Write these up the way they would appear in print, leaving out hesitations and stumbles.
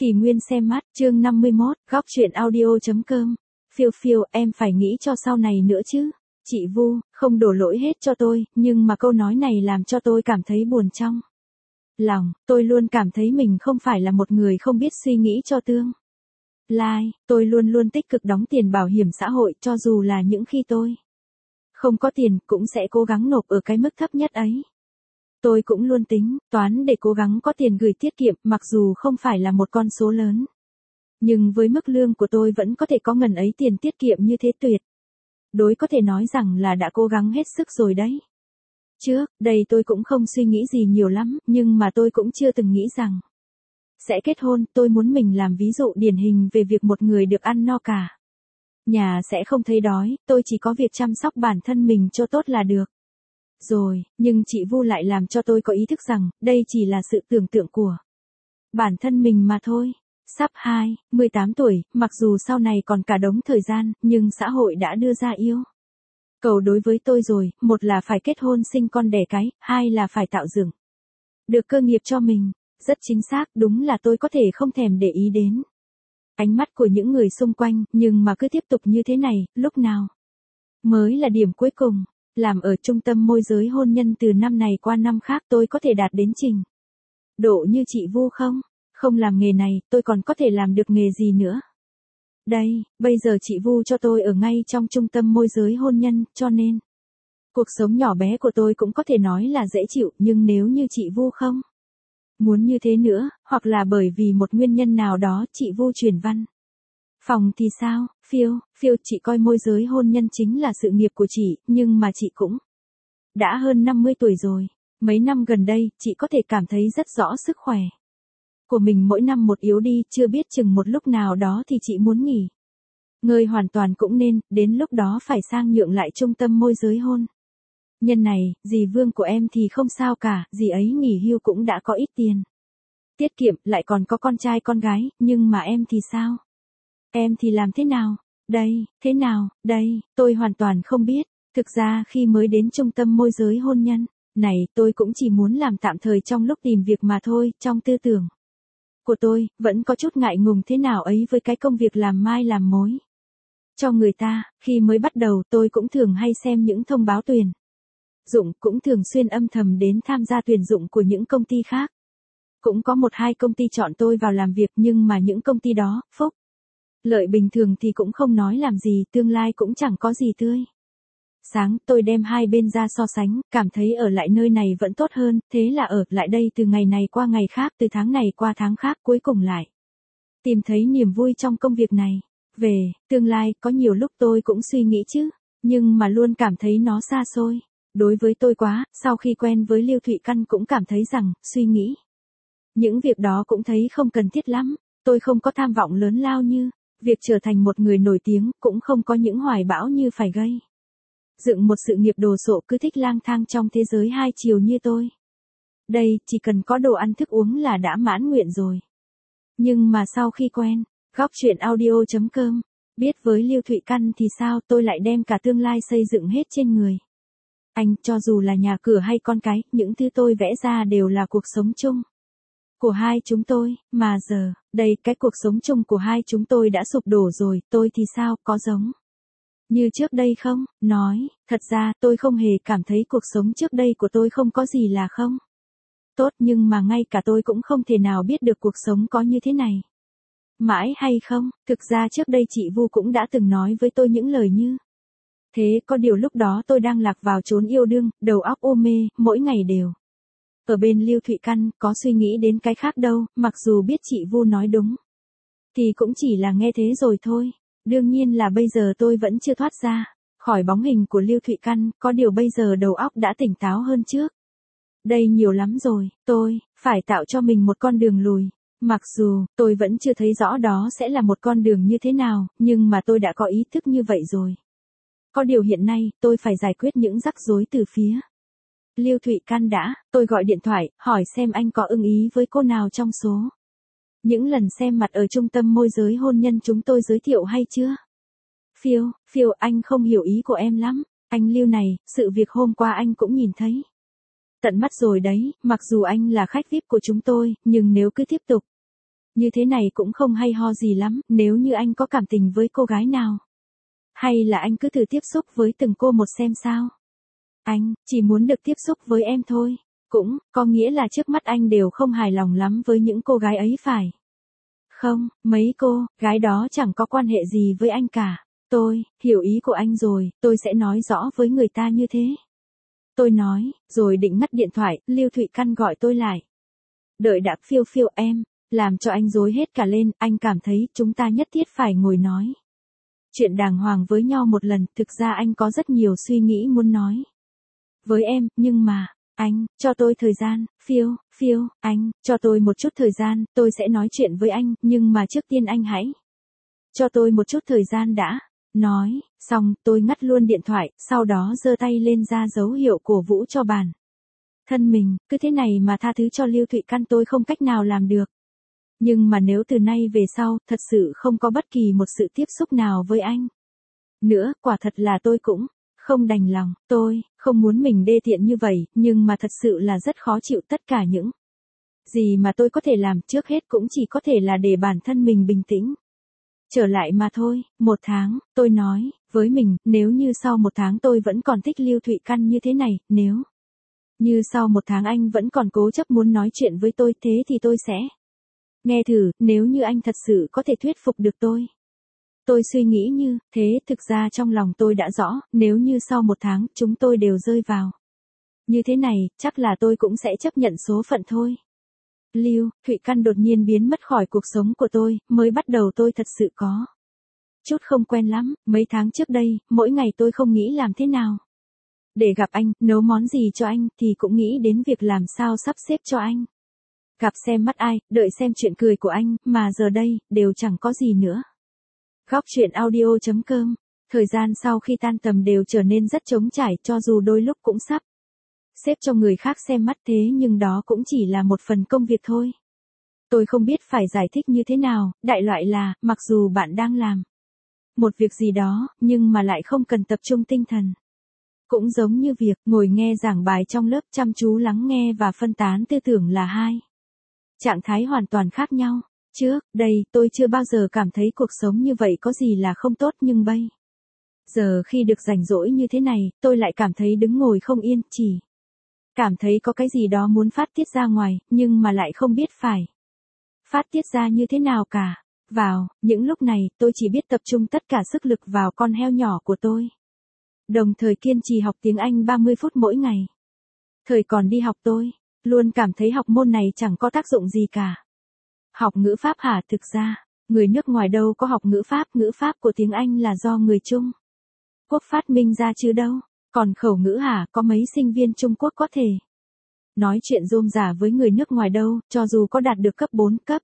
Kỳ Nguyên xem mắt, chương 51, góc truyện audio.com. Phiêu phiêu, em phải nghĩ cho sau này nữa chứ. Chị Vu, không đổ lỗi hết cho tôi, nhưng mà câu nói này làm cho tôi cảm thấy buồn trong lòng. Tôi luôn cảm thấy mình không phải là một người không biết suy nghĩ cho tương lai. Tôi luôn luôn tích cực đóng tiền bảo hiểm xã hội, cho dù là những khi tôi không có tiền, cũng sẽ cố gắng nộp ở cái mức thấp nhất ấy. Tôi cũng luôn tính toán để cố gắng có tiền gửi tiết kiệm, mặc dù không phải là một con số lớn. Nhưng với mức lương của tôi vẫn có thể có ngần ấy tiền tiết kiệm như thế, tuyệt đối có thể nói rằng là đã cố gắng hết sức rồi đấy. Trước đây tôi cũng không suy nghĩ gì nhiều lắm, nhưng mà tôi cũng chưa từng nghĩ rằng sẽ kết hôn. Tôi muốn mình làm ví dụ điển hình về việc một người được ăn no cả nhà sẽ không thấy đói, tôi chỉ có việc chăm sóc bản thân mình cho tốt là được rồi. Nhưng chị Vu lại làm cho tôi có ý thức rằng, đây chỉ là sự tưởng tượng của bản thân mình mà thôi. Sắp 18 tuổi, mặc dù sau này còn cả đống thời gian, nhưng xã hội đã đưa ra yêu cầu đối với tôi rồi, một là phải kết hôn sinh con đẻ cái, hai là phải tạo dựng được cơ nghiệp cho mình. Rất chính xác, đúng là tôi có thể không thèm để ý đến ánh mắt của những người xung quanh, nhưng mà cứ tiếp tục như thế này, lúc nào mới là điểm cuối cùng. Làm ở trung tâm môi giới hôn nhân từ năm này qua năm khác, tôi có thể đạt đến trình độ như chị Vu không? Không làm nghề này, tôi còn có thể làm được nghề gì nữa? Đây, bây giờ chị Vu cho tôi ở ngay trong trung tâm môi giới hôn nhân, cho nên cuộc sống nhỏ bé của tôi cũng có thể nói là dễ chịu, nhưng nếu như chị Vu không muốn như thế nữa, hoặc là bởi vì một nguyên nhân nào đó chị Vu chuyển văn phòng thì sao? Phiêu, chị coi môi giới hôn nhân chính là sự nghiệp của chị, nhưng mà chị cũng đã hơn 50 tuổi rồi. Mấy năm gần đây, chị có thể cảm thấy rất rõ sức khỏe của mình mỗi năm một yếu đi, chưa biết chừng một lúc nào đó thì chị muốn nghỉ ngơi hoàn toàn cũng nên, đến lúc đó phải sang nhượng lại trung tâm môi giới hôn nhân này. Dì Vương của em thì không sao cả, dì ấy nghỉ hưu cũng đã có ít tiền tiết kiệm, lại còn có con trai con gái, nhưng mà em thì sao? Em thì làm thế nào? Thế nào? Tôi hoàn toàn không biết. Thực ra khi mới đến trung tâm môi giới hôn nhân này, tôi cũng chỉ muốn làm tạm thời trong lúc tìm việc mà thôi. Trong tư tưởng của tôi, vẫn có chút ngại ngùng thế nào ấy với cái công việc làm mai làm mối cho người ta. Khi mới bắt đầu, tôi cũng thường hay xem những thông báo tuyển dụng, cũng thường xuyên âm thầm đến tham gia tuyển dụng của những công ty khác. Cũng có một hai công ty chọn tôi vào làm việc, nhưng mà những công ty đó, phúc lợi bình thường thì cũng không nói làm gì, tương lai cũng chẳng có gì tươi sáng. Tôi đem hai bên ra so sánh, cảm thấy ở lại nơi này vẫn tốt hơn, thế là ở lại đây từ ngày này qua ngày khác, từ tháng này qua tháng khác, cuối cùng lại tìm thấy niềm vui trong công việc này. Về tương lai, có nhiều lúc tôi cũng suy nghĩ chứ, nhưng mà luôn cảm thấy nó xa xôi đối với tôi quá. Sau khi quen với Lưu Thụy Căn cũng cảm thấy rằng, suy nghĩ những việc đó cũng thấy không cần thiết lắm. Tôi không có tham vọng lớn lao như việc trở thành một người nổi tiếng, cũng không có những hoài bão như phải gây dựng một sự nghiệp đồ sộ, cứ thích lang thang trong thế giới hai chiều như tôi. Đây, chỉ cần có đồ ăn thức uống là đã mãn nguyện rồi. Nhưng mà sau khi quen góc truyện audio.com, biết với Lưu Thụy Căn thì sao, tôi lại đem cả tương lai xây dựng hết trên người anh. Cho dù là nhà cửa hay con cái, những thứ tôi vẽ ra đều là cuộc sống chung của hai chúng tôi. Mà giờ, đây, cái cuộc sống chung của hai chúng tôi đã sụp đổ rồi. Tôi thì sao, có giống như trước đây không? Nói thật ra, tôi không hề cảm thấy cuộc sống trước đây của tôi không có gì là không tốt, nhưng mà ngay cả tôi cũng không thể nào biết được cuộc sống có như thế này mãi hay không. Thực ra trước đây chị Vu cũng đã từng nói với tôi những lời như thế, có điều lúc đó tôi đang lạc vào chốn yêu đương, đầu óc u mê, mỗi ngày đều ở bên Lưu Thụy Căn, có suy nghĩ đến cái khác đâu. Mặc dù biết chị Vu nói đúng, thì cũng chỉ là nghe thế rồi thôi. Đương nhiên là bây giờ tôi vẫn chưa thoát ra khỏi bóng hình của Lưu Thụy Căn, có điều bây giờ đầu óc đã tỉnh táo hơn trước đây nhiều lắm rồi. Tôi phải tạo cho mình một con đường lùi. Mặc dù tôi vẫn chưa thấy rõ đó sẽ là một con đường như thế nào, nhưng mà tôi đã có ý thức như vậy rồi. Có điều hiện nay, tôi phải giải quyết những rắc rối từ phía Lưu Thụy Căn đã. Tôi gọi điện thoại, hỏi xem anh có ưng ý với cô nào trong số những lần xem mặt ở trung tâm môi giới hôn nhân chúng tôi giới thiệu hay chưa? Phiêu, anh không hiểu ý của em lắm. Anh Lưu này, sự việc hôm qua anh cũng nhìn thấy tận mắt rồi đấy. Mặc dù anh là khách VIP của chúng tôi, nhưng nếu cứ tiếp tục Như thế này cũng không hay ho gì lắm, nếu như anh có cảm tình với cô gái nào. Hay là anh cứ thử tiếp xúc với từng cô một xem sao. Anh, chỉ muốn được tiếp xúc với em thôi. Cũng, có nghĩa là trước mắt anh đều không hài lòng lắm với những cô gái ấy phải. Không, mấy cô, gái đó chẳng có quan hệ gì với anh cả. Tôi, hiểu ý của anh rồi, tôi sẽ nói rõ với người ta như thế. Tôi nói, rồi định ngắt điện thoại, Lưu Thụy Căn gọi tôi lại. Đợi đã phiêu phiêu em, làm cho anh rối hết cả lên, anh cảm thấy chúng ta nhất thiết phải ngồi nói chuyện đàng hoàng với nhau một lần, thực ra anh có rất nhiều suy nghĩ muốn nói với em, nhưng mà, anh, cho tôi thời gian, phiêu, anh, cho tôi một chút thời gian, tôi sẽ nói chuyện với anh, nhưng mà trước tiên anh hãy cho tôi một chút thời gian đã. Nói, xong, tôi ngắt luôn điện thoại, sau đó giơ tay lên ra dấu hiệu cổ vũ cho bản thân mình, cứ thế này mà tha thứ cho Lưu Thụy Căn tôi không cách nào làm được. Nhưng mà nếu từ nay về sau, thật sự không có bất kỳ một sự tiếp xúc nào với anh nữa, quả thật là tôi cũng không đành lòng, tôi không muốn mình đê tiện như vậy, nhưng mà thật sự là rất khó chịu tất cả những gì mà tôi có thể làm trước hết cũng chỉ có thể là để bản thân mình bình tĩnh trở lại mà thôi. 1 tháng, tôi nói với mình, nếu như sau 1 tháng tôi vẫn còn thích Lưu Thụy Căn như thế này, nếu như sau 1 tháng anh vẫn còn cố chấp muốn nói chuyện với tôi, thế thì tôi sẽ nghe thử, nếu như anh thật sự có thể thuyết phục được tôi. Tôi suy nghĩ như thế, thực ra trong lòng tôi đã rõ, nếu như sau 1 tháng chúng tôi đều rơi vào như thế này, chắc là tôi cũng sẽ chấp nhận số phận thôi. Lưu Thụy Căn đột nhiên biến mất khỏi cuộc sống của tôi, mới bắt đầu tôi thật sự có chút không quen lắm, mấy tháng trước đây, mỗi ngày tôi không nghĩ làm thế nào để gặp anh, nấu món gì cho anh, thì cũng nghĩ đến việc làm sao sắp xếp cho anh gặp xem mắt ai, đợi xem chuyện cười của anh, mà giờ đây, đều chẳng có gì nữa. Góc truyện audio.com. Thời gian sau khi tan tầm đều trở nên rất trống trải, cho dù đôi lúc cũng sắp xếp cho người khác xem mắt, thế nhưng đó cũng chỉ là một phần công việc thôi. Tôi không biết phải giải thích như thế nào, đại loại là, mặc dù bạn đang làm một việc gì đó, nhưng mà lại không cần tập trung tinh thần. Cũng giống như việc ngồi nghe giảng bài trong lớp, chăm chú lắng nghe và phân tán tư tưởng là hai trạng thái hoàn toàn khác nhau. Trước đây, tôi chưa bao giờ cảm thấy cuộc sống như vậy có gì là không tốt, nhưng bây giờ khi được rảnh rỗi như thế này, tôi lại cảm thấy đứng ngồi không yên, chỉ cảm thấy có cái gì đó muốn phát tiết ra ngoài, nhưng mà lại không biết phải phát tiết ra như thế nào cả. Vào những lúc này, tôi chỉ biết tập trung tất cả sức lực vào con heo nhỏ của tôi. Đồng thời kiên trì học tiếng Anh 30 phút mỗi ngày. Thời còn đi học tôi luôn cảm thấy học môn này chẳng có tác dụng gì cả. Học ngữ pháp hả? Thực ra, người nước ngoài đâu có học ngữ pháp của tiếng Anh là do người Trung Quốc phát minh ra chứ đâu. Còn khẩu ngữ hả? Có mấy sinh viên Trung Quốc có thể nói chuyện rôm rả với người nước ngoài đâu, cho dù có đạt được cấp 4, cấp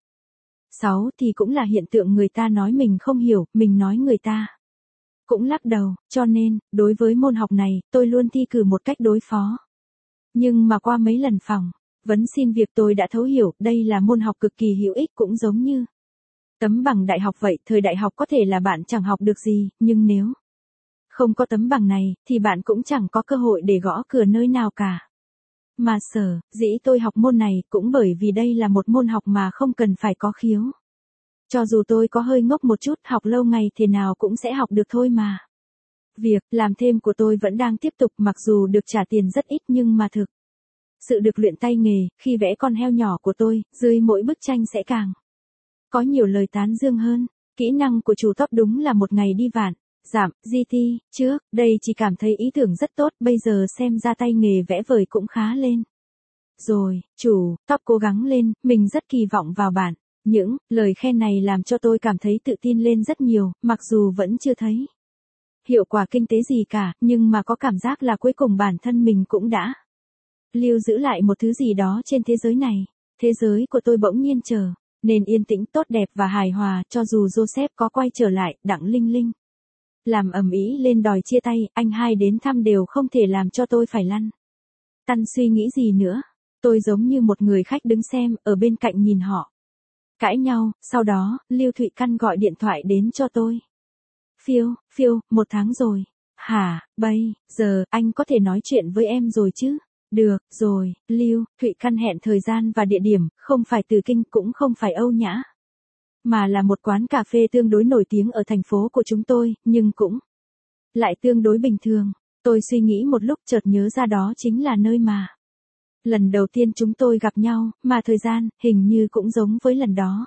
6 thì cũng là hiện tượng người ta nói mình không hiểu, mình nói người ta cũng lắc đầu, cho nên, đối với môn học này, tôi luôn thi cử một cách đối phó. Nhưng mà qua mấy lần phỏng vấn xin việc tôi đã thấu hiểu, đây là môn học cực kỳ hữu ích, cũng giống như tấm bằng đại học vậy. Thời đại học có thể là bạn chẳng học được gì, nhưng nếu không có tấm bằng này, thì bạn cũng chẳng có cơ hội để gõ cửa nơi nào cả. Mà sở dĩ tôi học môn này cũng bởi vì đây là một môn học mà không cần phải có khiếu. Cho dù tôi có hơi ngốc một chút, học lâu ngày thế nào cũng sẽ học được thôi mà. Việc làm thêm của tôi vẫn đang tiếp tục, mặc dù được trả tiền rất ít, nhưng mà thực sự được luyện tay nghề, khi vẽ con heo nhỏ của tôi, dưới mỗi bức tranh sẽ càng có nhiều lời tán dương hơn. Kỹ năng của chủ top đúng là một ngày đi vạn giảm GT. Trước đây chỉ cảm thấy ý tưởng rất tốt, bây giờ xem ra tay nghề vẽ vời cũng khá lên rồi. Chủ top cố gắng lên, mình rất kỳ vọng vào bạn. Những lời khen này làm cho tôi cảm thấy tự tin lên rất nhiều, mặc dù vẫn chưa thấy hiệu quả kinh tế gì cả, nhưng mà có cảm giác là cuối cùng bản thân mình cũng đã lưu giữ lại một thứ gì đó trên thế giới này. Thế giới của tôi bỗng nhiên trở nên yên tĩnh, tốt đẹp và hài hòa, cho dù Joseph có quay trở lại, Đặng Linh Linh làm ầm ĩ lên đòi chia tay, anh hai đến thăm đều không thể làm cho tôi phải lăn tăn suy nghĩ gì nữa. Tôi giống như một người khách đứng xem, ở bên cạnh nhìn họ cãi nhau. Sau đó, Lưu Thụy Căn gọi điện thoại đến cho tôi. Phiêu, 1 tháng rồi. Hả, bây giờ, anh có thể nói chuyện với em rồi chứ? Được, rồi, Lưu Thụy Căn hẹn thời gian và địa điểm, không phải Từ Kinh cũng không phải Âu Nhã. mà là một quán cà phê tương đối nổi tiếng ở thành phố của chúng tôi, nhưng cũng lại tương đối bình thường. Tôi suy nghĩ một lúc chợt nhớ ra đó chính là nơi mà lần đầu tiên chúng tôi gặp nhau, mà thời gian, hình như cũng giống với lần đó.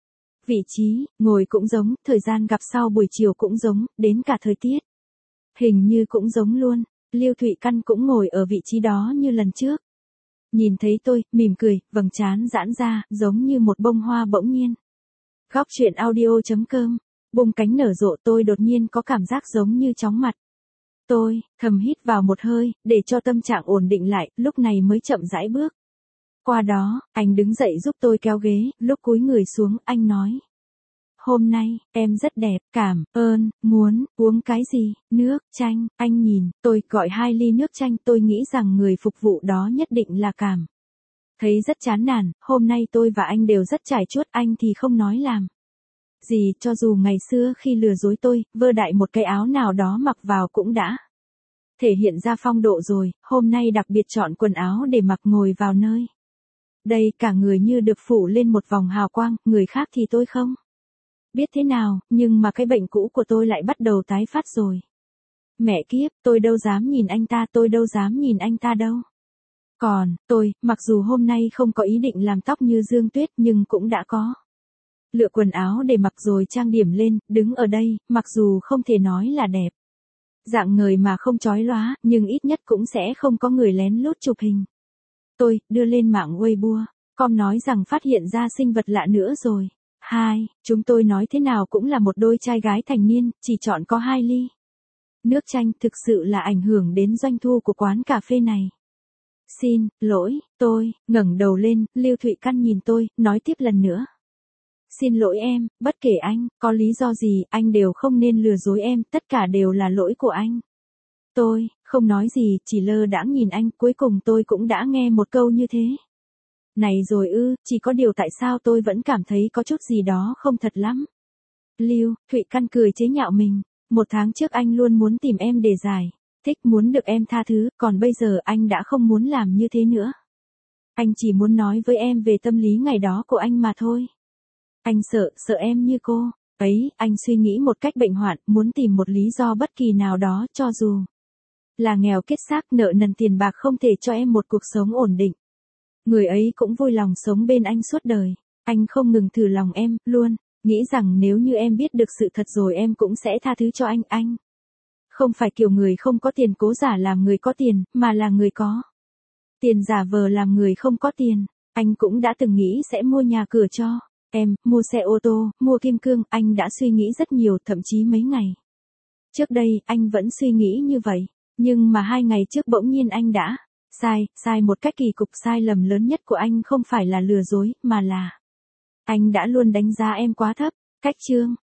Vị trí, ngồi cũng giống, thời gian gặp sau buổi chiều cũng giống, đến cả thời tiết. Hình như cũng giống luôn, Lưu Thụy Căn cũng ngồi ở vị trí đó như lần trước. Nhìn thấy tôi, mỉm cười, vầng trán giãn ra, giống như một bông hoa bỗng nhiên. Góc truyện audio.com, bung cánh nở rộ tôi đột nhiên có cảm giác giống như chóng mặt. Tôi, thầm hít vào một hơi, để cho tâm trạng ổn định lại, lúc này mới chậm rãi bước. Qua đó, anh đứng dậy giúp tôi kéo ghế, lúc cúi người xuống, anh nói. Hôm nay, em rất đẹp, cảm ơn, muốn, uống cái gì, nước, chanh, anh nhìn, tôi gọi 2 ly nước chanh, tôi nghĩ rằng người phục vụ đó nhất định là Cảm. Thấy rất chán nản, hôm nay tôi và anh đều rất trải chuốt, anh thì không nói làm gì, cho dù ngày xưa khi lừa dối tôi, vơ đại một cái áo nào đó mặc vào cũng đã thể hiện ra phong độ rồi, hôm nay đặc biệt chọn quần áo để mặc ngồi vào nơi đây, cả người như được phủ lên một vòng hào quang, người khác thì tôi không biết thế nào, nhưng mà cái bệnh cũ của tôi lại bắt đầu tái phát rồi. Mẹ kiếp, tôi đâu dám nhìn anh ta, tôi đâu dám nhìn anh ta đâu. Còn, tôi, mặc dù hôm nay không có ý định làm tóc như Dương Tuyết nhưng cũng đã có lựa quần áo để mặc rồi trang điểm lên, đứng ở đây, mặc dù không thể nói là đẹp dạng người mà không chói lóa, nhưng ít nhất cũng sẽ không có người lén lút chụp hình. Tôi, đưa lên mạng Weibo, com nói rằng phát hiện ra sinh vật lạ nữa rồi. Chúng tôi nói thế nào cũng là một đôi trai gái thành niên, chỉ chọn có 2 ly nước chanh, thực sự là ảnh hưởng đến doanh thu của quán cà phê này. Xin lỗi, tôi ngẩng đầu lên, Lưu Thụy Căn nhìn tôi, nói tiếp lần nữa. Xin lỗi em, bất kể anh có lý do gì, anh đều không nên lừa dối em, tất cả đều là lỗi của anh. Tôi không nói gì, chỉ lơ đãng nhìn anh, cuối cùng tôi cũng đã nghe một câu như thế. Này rồi chỉ có điều tại sao tôi vẫn cảm thấy có chút gì đó không thật lắm. Lưu Thụy Căn cười chế nhạo mình, 1 tháng trước anh luôn muốn tìm em để giải thích, muốn được em tha thứ, còn bây giờ anh đã không muốn làm như thế nữa. Anh chỉ muốn nói với em về tâm lý ngày đó của anh mà thôi. Anh sợ em như cô ấy, anh suy nghĩ một cách bệnh hoạn, muốn tìm một lý do bất kỳ nào đó, cho dù là nghèo kiết xác, nợ nần tiền bạc không thể cho em một cuộc sống ổn định. Người ấy cũng vui lòng sống bên anh suốt đời. Anh không ngừng thử lòng em, luôn nghĩ rằng nếu như em biết được sự thật rồi em cũng sẽ tha thứ cho anh. Anh không phải kiểu người không có tiền cố giả làm người có tiền, mà là người có tiền giả vờ làm người không có tiền. Anh cũng đã từng nghĩ sẽ mua nhà cửa cho em, mua xe ô tô, mua kim cương, anh đã suy nghĩ rất nhiều, thậm chí mấy ngày trước đây, anh vẫn suy nghĩ như vậy. Nhưng mà 2 ngày trước bỗng nhiên anh đã sai một cách kỳ cục. Sai lầm lớn nhất của anh không phải là lừa dối, mà là anh đã luôn đánh giá em quá thấp. Cách chương